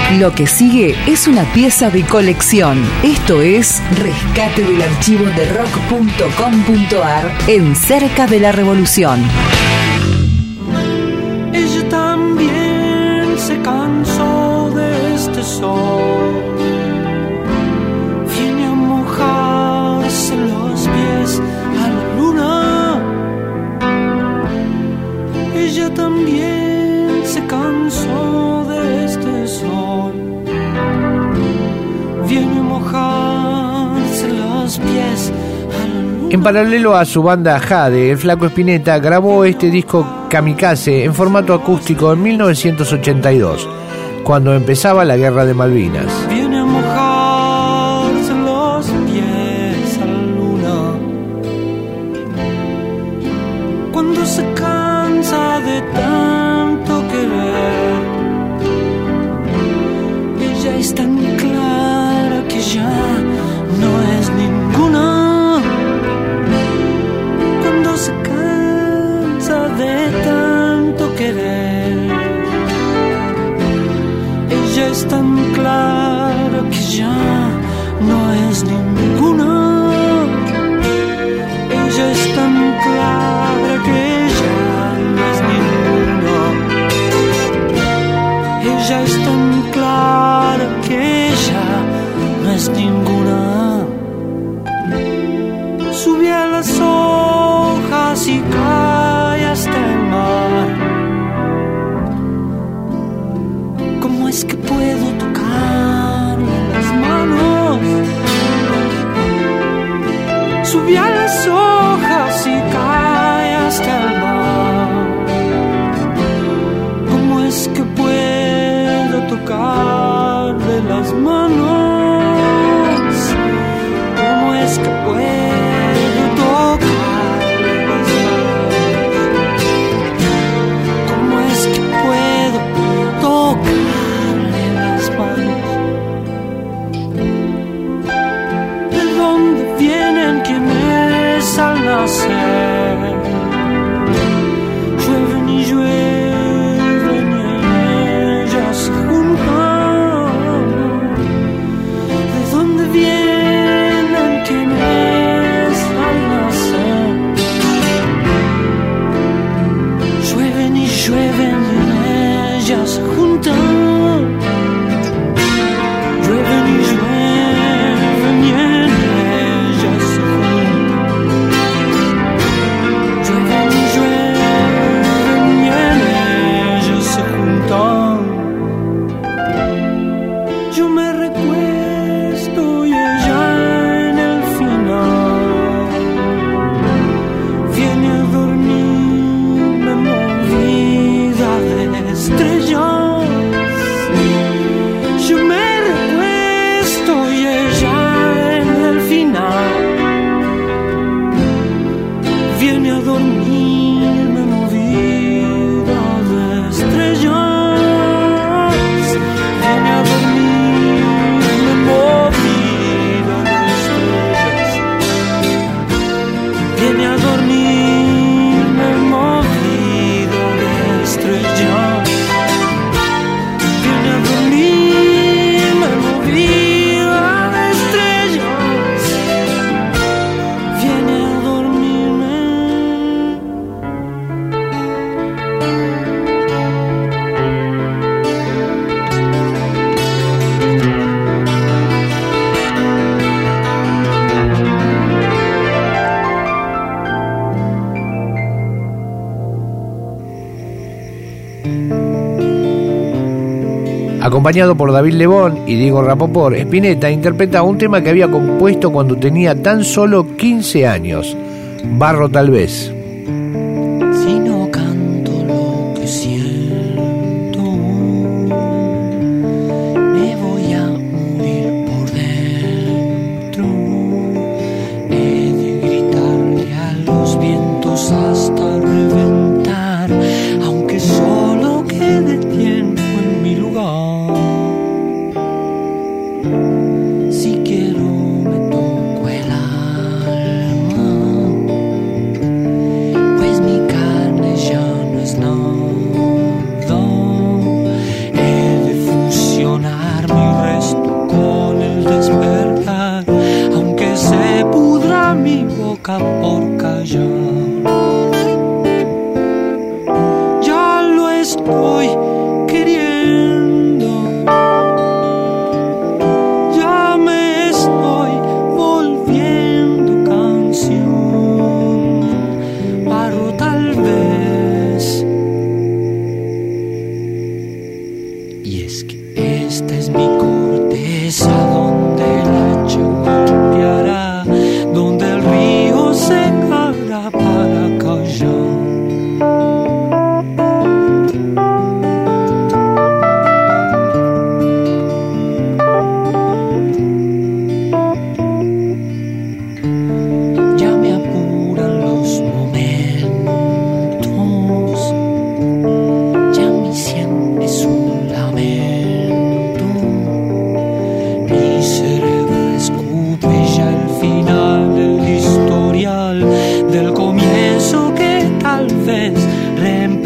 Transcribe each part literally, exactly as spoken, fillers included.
Lo que sigue es una pieza de colección. Esto es Rescate del archivo de rock punto com punto ar en Cerca de la Revolución. Ella también se cansó de este sol. Viene a mojarse los pies a la luna. Ella también se cansó de este sol. Viene a mojarse los pies a la luna. En paralelo a su banda Jade, el Flaco Spinetta grabó este disco Kamikaze en formato acústico en mil novecientos ochenta y dos, cuando empezaba la Guerra de Malvinas. Viene a mojarse los pies a la luna. Cuando se cansa de tanto querer, ella es tan clara que ya no es ninguna. Cuando se cansa de tanto querer, ella es tan clara que ya no es ninguna. Ella es tan clara que ya no es ninguna. Ella es tan clara que ya no es ninguna. Sube a las hojas y cae hasta el mar. ¿Cómo es que puedo tocarle las manos? Sube a las hojas y cae hasta el mar. ¿Cómo es que puedo tocarle las manos? ¿Cómo es que puedo tocarle las manos? ¿Cómo es que puedo tocarle las manos? ¿De dónde vienen quienes al nacer llueven y llueven y ellas se juntan? ¿De dónde vienen quienes al nacer llueven y llueven y ellas se juntan? Llueven y llueven y en ellas se juntan. Llueven y llueven y en ellas se juntan. Yo me recuesto y ella en el final viene a dormirme movida de estrellas. Yo me recuesto y ella en el final viene a dormirme movida de estrellas. Viene a dormirme movida de estrellas. Viene a dormirme movida de estrellas. Viene a dormirme movida de estrellas. Viene a dormirme. Acompañado por David Lebón y Diego Rapoport, Spinetta interpreta un tema que había compuesto cuando tenía tan solo quince años, Barro tal vez. Si no canto lo que siento, me voy a morir por dentro. He de gritarle a los vientos hasta reventar, aunque solo quede tiempo en mi lugar. Si quiero me toco el alma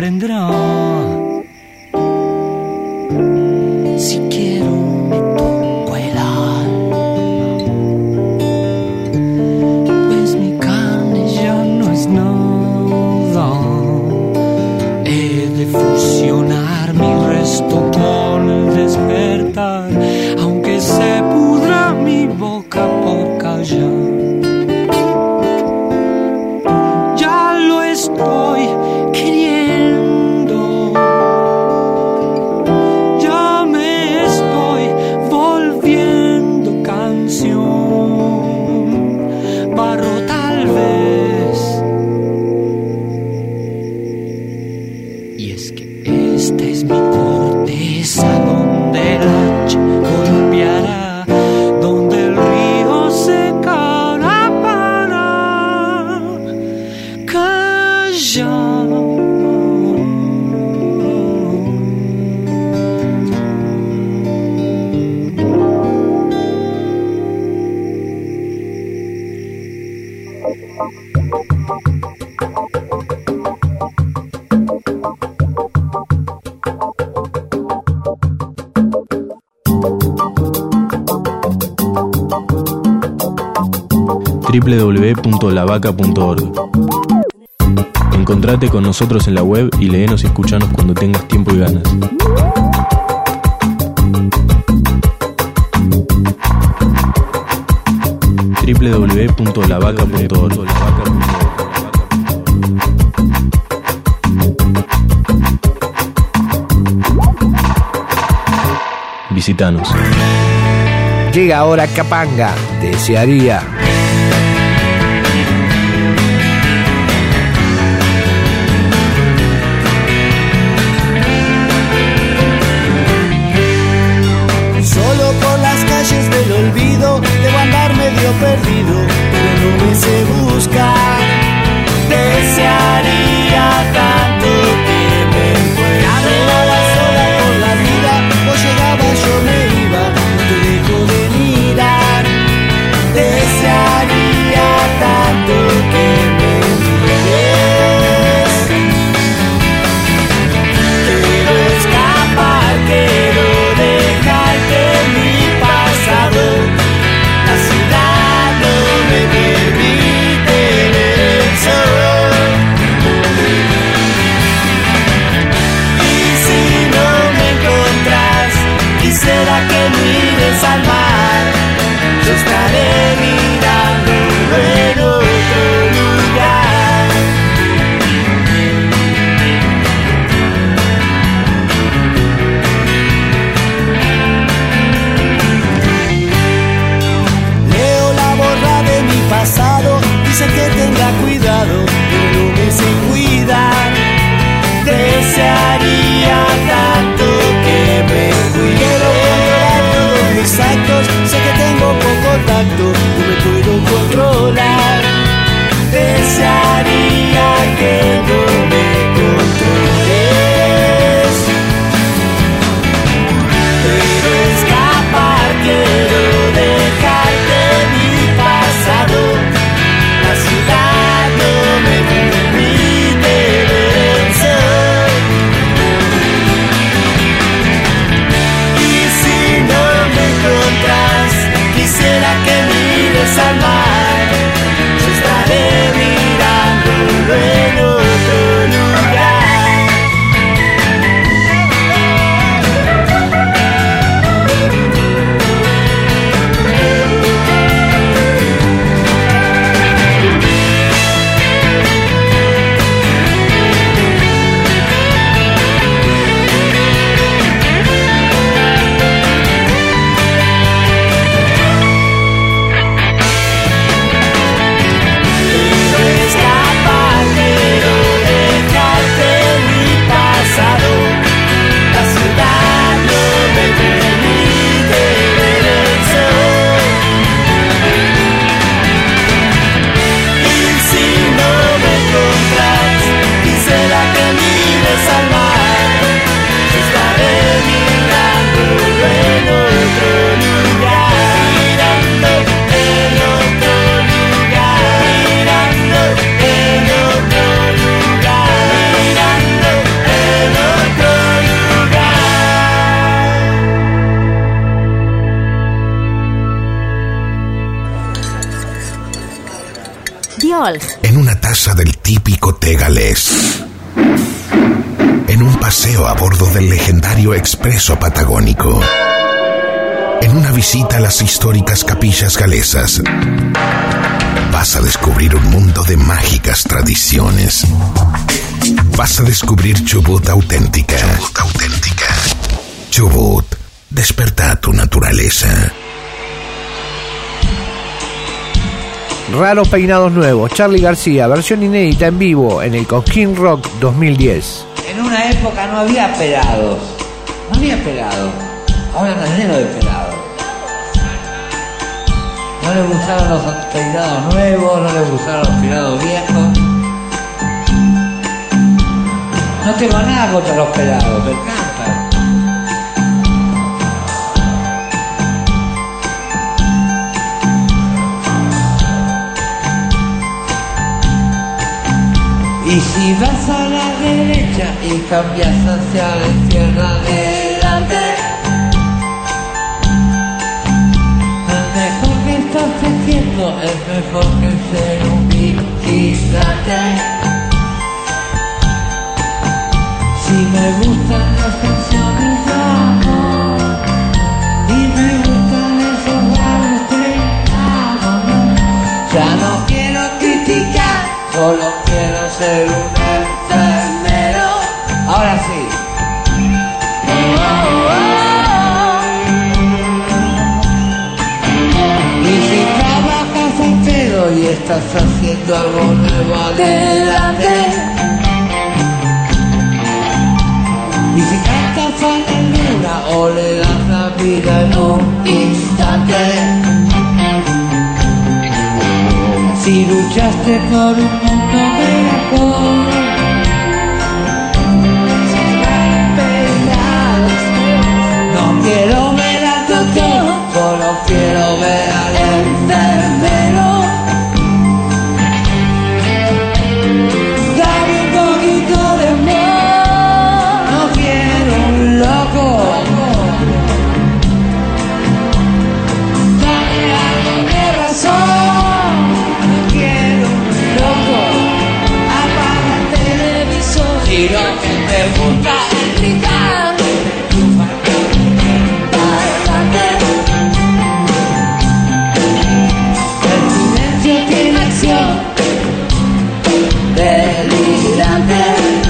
prendrá. Si quiero me toco el alma, pues mi carne ya no es nada. He de fusionar mi resto con el despertar, aunque se pudra mi boca por callar. Ya lo estoy queriendo, ya me estoy volviendo canción, barro tal vez. Y es que esta es mi corteza donde el hacha golpeará, donde el río secará para callar. doble u doble u doble u punto la vaca punto org. Encontrate con nosotros en la web y léenos y escuchanos cuando tengas tiempo y ganas. doble u doble u doble u punto la vaca punto org. Visítanos. Llega ahora Capanga, desearía. Solo por las calles del olvido debo andar medio perdido, pero no me sé buscar. Desearía tanto que me encuentre sola por la vida, o llegaba yo me iba, no te dejo de mirar. Desearía tanto que me mires. Quiero escapar, quiero dejarte mi pasado. La ciudad no me permite ver el sol. Y si no me encontrás, quisiera que mires al mar. Yo estaré mirando en otro lugar. Leo la borra de mi pasado, dice que tenga cuidado, pero no me sé cuidar. Desearía tanto que me cuide. Quiero controlar todos mis actos, sé que tengo poco tacto, no me puedo controlar. Desearía que no me controles. Quiero escapar, quiero dejarte mi pasado. La ciudad no me permite ver el sol. español. En una taza del típico té galés. En un paseo a bordo del legendario Expreso Patagónico. En una visita a las históricas capillas galesas. Vas a descubrir un mundo de mágicas tradiciones. Vas a descubrir Chubut auténtica. Chubut auténtica. Chubut, desperta tu naturaleza. Raros peinados nuevos, Charly García, versión inédita en vivo en el Cosquín Rock dos mil diez. En una época no había pelados, no había pelados, ahora está lleno de pelados. No les gustaron los peinados nuevos, no les gustaron los peinados viejos. No tengo nada contra los pelados, me encantan. Y si vas a la derecha y cambias hacia la izquierda adelante, es mejor que estás haciendo, es mejor que ser un vigilante. Si me gustan las canciones de amor y me gustan esos raros peinados, ya no quiero criticar, solo quiero ser un enfermero. Ahora sí. Y si trabajas al pedo y estás haciendo algo nuevo adelante. Y si cantas a la luna o le das la vida en un instante. Si luchaste por un mundo mejor, no quiero ver al doctor, solo quiero ver al enfermero. Dame un poquito de amor, no quiero un loco. Dame algo de razón. Y lo que me gusta es gritar, el silencio tiene acción delirante.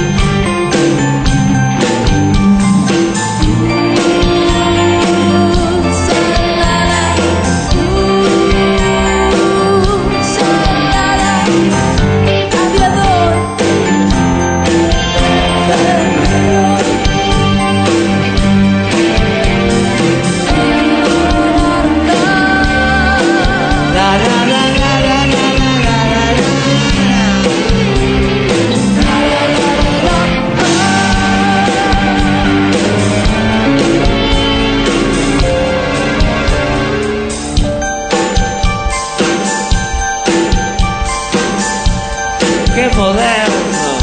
Qué moderno.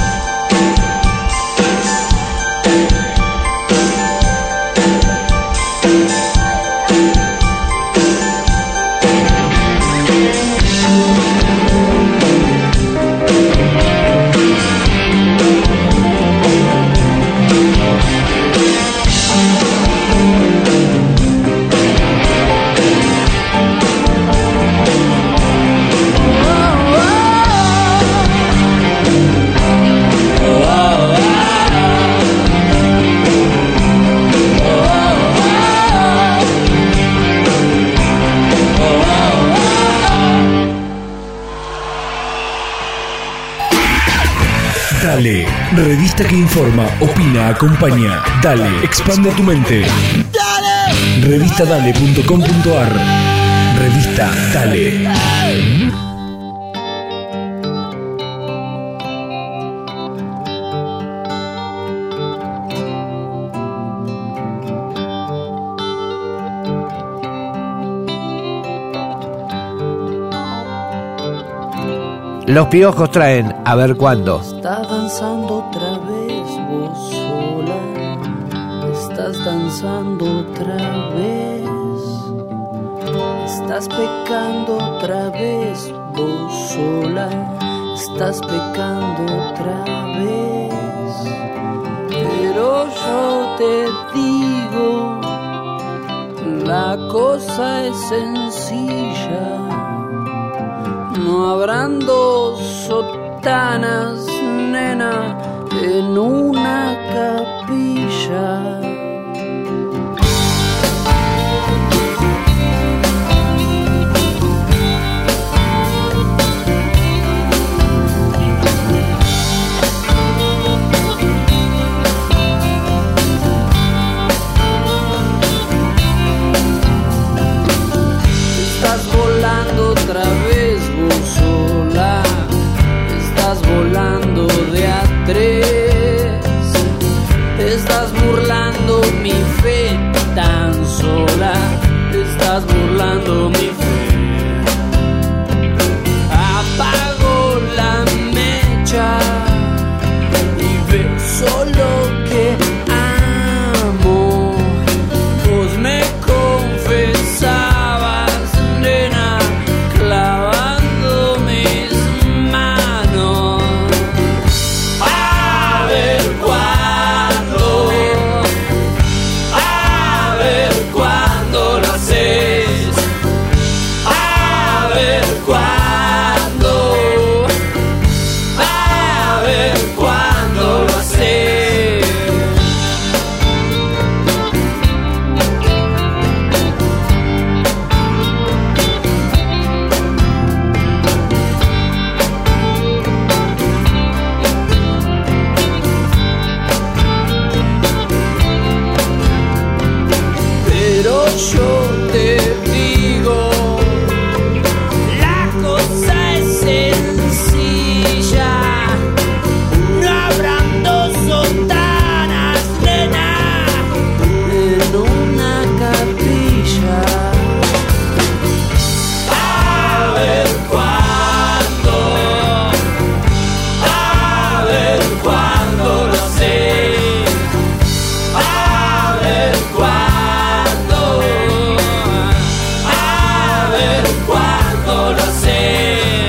Dale, revista que informa, opina, acompaña. Dale, expande tu mente. Dale. revista dale punto com punto ar. Revista Dale. Los Piojos traen A ver cuándo. Está danzando otra vez vos sola, estás danzando otra vez, estás pecando otra vez vos sola estás pecando otra vez. Pero yo te digo, la cosa es sencilla. No habrán dos sotanas, nena, en una capilla. Estás volando otra vez vos sola, estás volando de a tres, estás burlando mi fe tan sola, estás burlando mi fe. Apago la mecha y ve solo que amo. Vos me confesabas, nena, clavando mis manos. A ver cuándo, a ver cuándo lo haces. A ver cuándo, a ver cuándo lo haces. Pero yo te digo, la cosa es sencilla. No habrán dos sotanas, nena, en una capilla. A ver cuándo, a ver cuándo lo haces. A ver cuándo, a ver cuándo lo haces.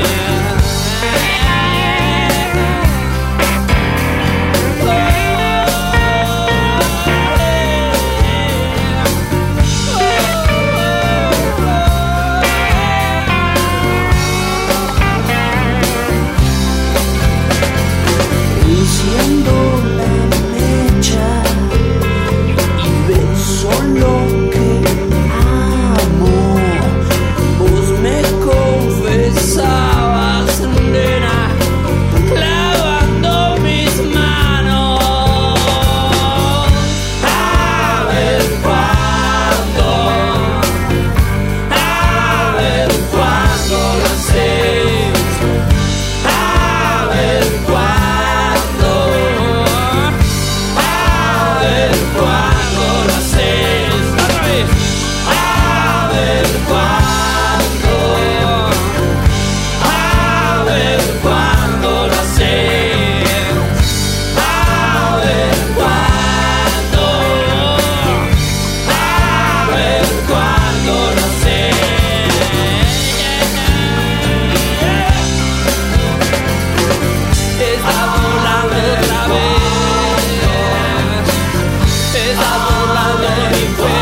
Enciendo la mecha y ves solo que amo. Vos me confesabas, nena, clavando mis manos. A ver cuándo, a ver cuándo lo haces. A ver cuándo, a ver cuándo lo haces. Otra vez. A ver cuándo, a ver cuándo lo haces. A ver cuándo, a ver cuándo lo haces. Estás volando otra vez, estás volando mi fe.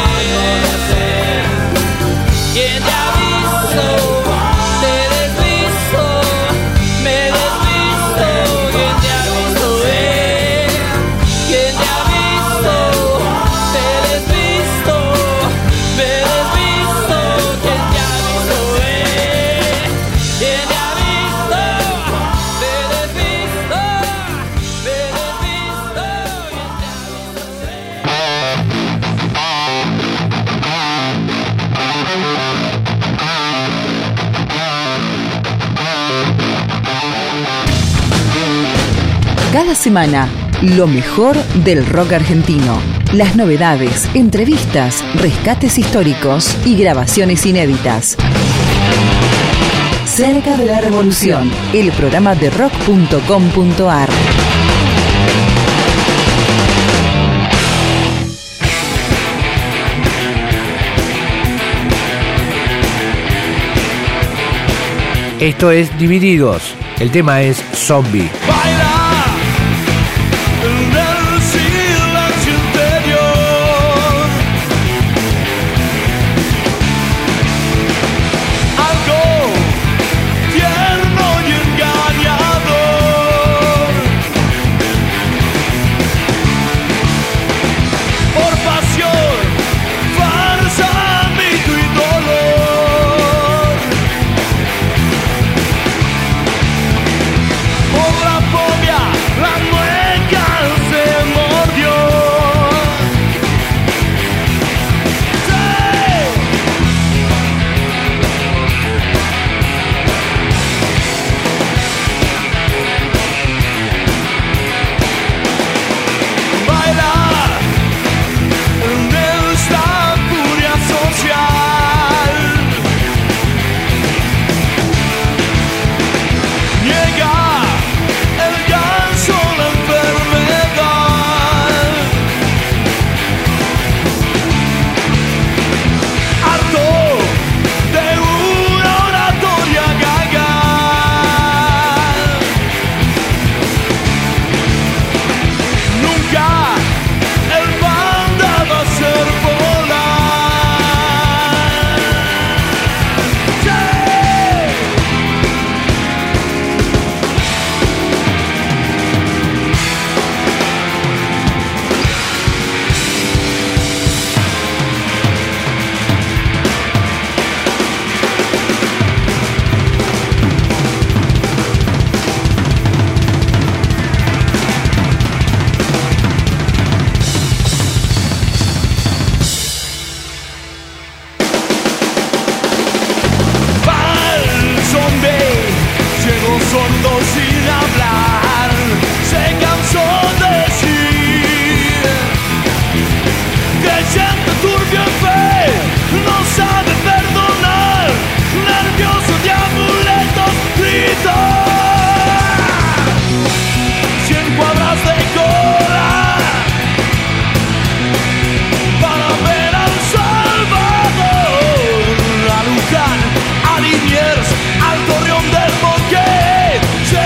¿Quién te avisó? Te desvisto, me desvisto. ¿Quién te avisó? Eh? ¿Quién te avisó? Te desvisto, me desvisto. ¿Quién te avisó? Eh? ¿Quién te avisó? Te desvisto, me desvisto. ¿Quién te avisó? Cada semana, lo mejor del rock argentino. Las novedades, entrevistas, rescates históricos y grabaciones inéditas. Cerca de la Revolución, el programa de rock punto com punto ar. Esto es Divididos. El tema es Zombie. Baila en el silencio interior. Algo tierno y engañador. Por pasión, farsa, mito y dolor. Por la fobia, la mueca se mordió. ¡Sí! Bailar en esta furia social. Llega el ganso, la enfermedad. Harto de una oratoria gaga. Nunca el banda va a ser volar. ¡Sí! Al zombie llegó sordo sin hablar, se cansó de decir que siente turbio en fe, no sabe perdonar, nervioso de amuletos, grita. Cien cuadras de cola para ver al Salvador, a Luján, a Liniers, al Torreón del Moquet. ¡Sí!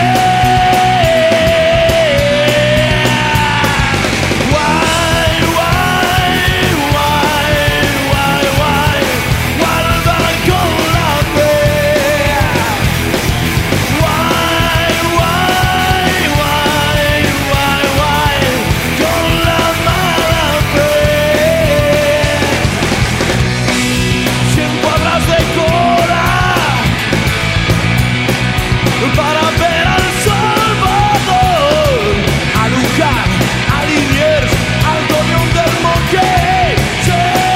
Guay, guay, guay, guay, guay, guardan con la fe. Guay, guay, guay, guay, guay, con la mala fe. Cien cuadras de cola para ver al Salvador, a Luján, a Liniers, al Torreón del Moquet. ¡Sí!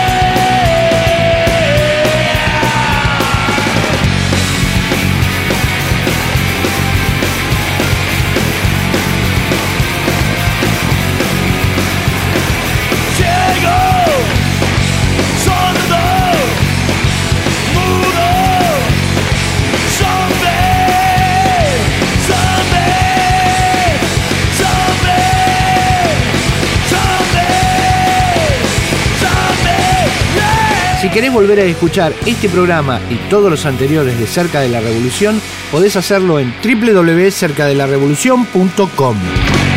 Ciego, sordo, mudo, zombie, zombie, zombie, zombie, zombie, yeah. Si querés volver a escuchar este programa y todos los anteriores de Cerca de la Revolución, podés hacerlo en doble u doble u doble u punto cerca de la revolución punto com.